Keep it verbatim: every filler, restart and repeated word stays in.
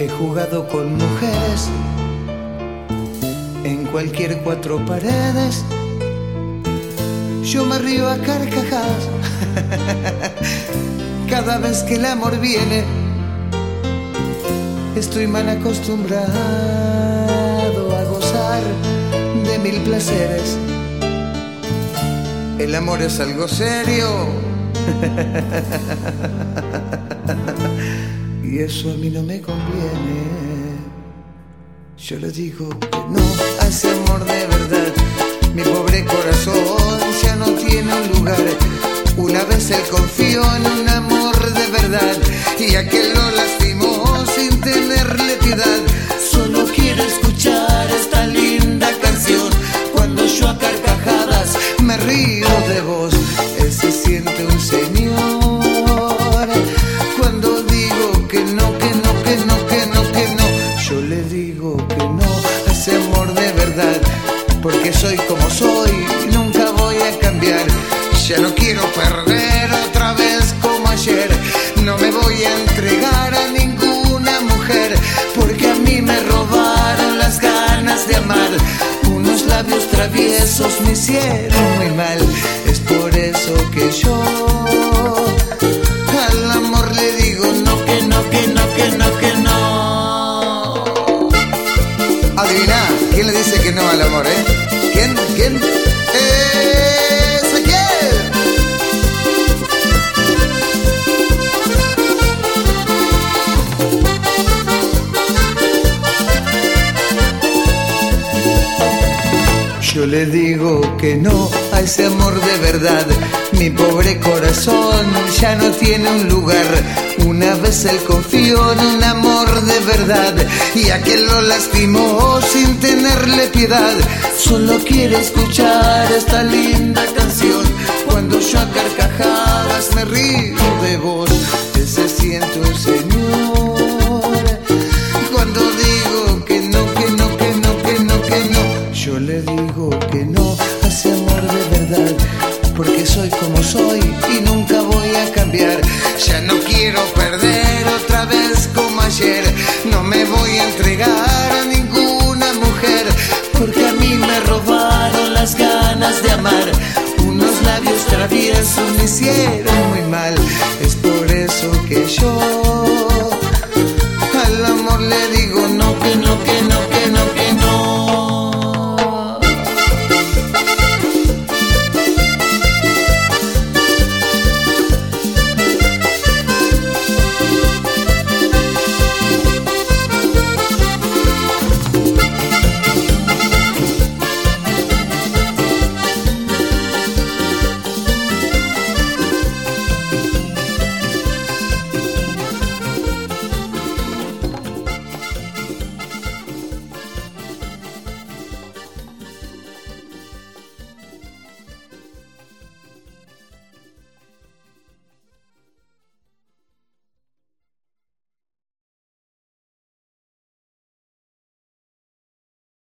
He jugado con mujeres en cualquier cuatro paredes. Yo me río a carcajadas cada vez que el amor viene. Estoy mal acostumbrado a gozar de mil placeres. El amor es algo serio y eso a mí no me conviene. Yo le digo que no a ese amor de verdad. Mi pobre corazón ya no tiene un lugar. Una vez él confió en un amor de verdad y aquel lo lastimó sin tenerle piedad. Solo quiero escuchar esta linda canción. Cuando yo a carcajadas me río de vos, él se siente un señor. Cuando digo que no, que no, que no, que no, que no, yo le digo que no a ese amor de verdad. Porque soy como soy y nunca voy a cambiar. Ya no quiero perder otra vez como ayer. No me voy a entregar a ninguna mujer, porque a mí me robaron las ganas de amar. Unos labios traviesos me hicieron muy mal. Es por eso que yo al amor le digo no, que no, que no, que no, que no. Adivina, ¿quién le dice que no al amor, eh? ¿Quién? ¿Quién? ¡Ezequiel! Yo le digo que no a ese amor de verdad. Mi pobre corazón ya no tiene un lugar. Una vez él confió en un amor de verdad y aquel lo lastimó sin tenerle piedad. Solo quiere escuchar esta linda canción. Cuando yo a carcajadas me río de vos, él se siente un señor. Cuando digo que no, que no, que no, que no, que no, yo le digo que no a ese amor de verdad. Porque soy como soy y nunca voy a cambiar. Ya no quiero perder otra vez como ayer. No me voy a entregar a ninguna mujer, porque a mí me robaron las ganas de amar. Unos labios traviesos me hicieron muy mal. Es por eso que yo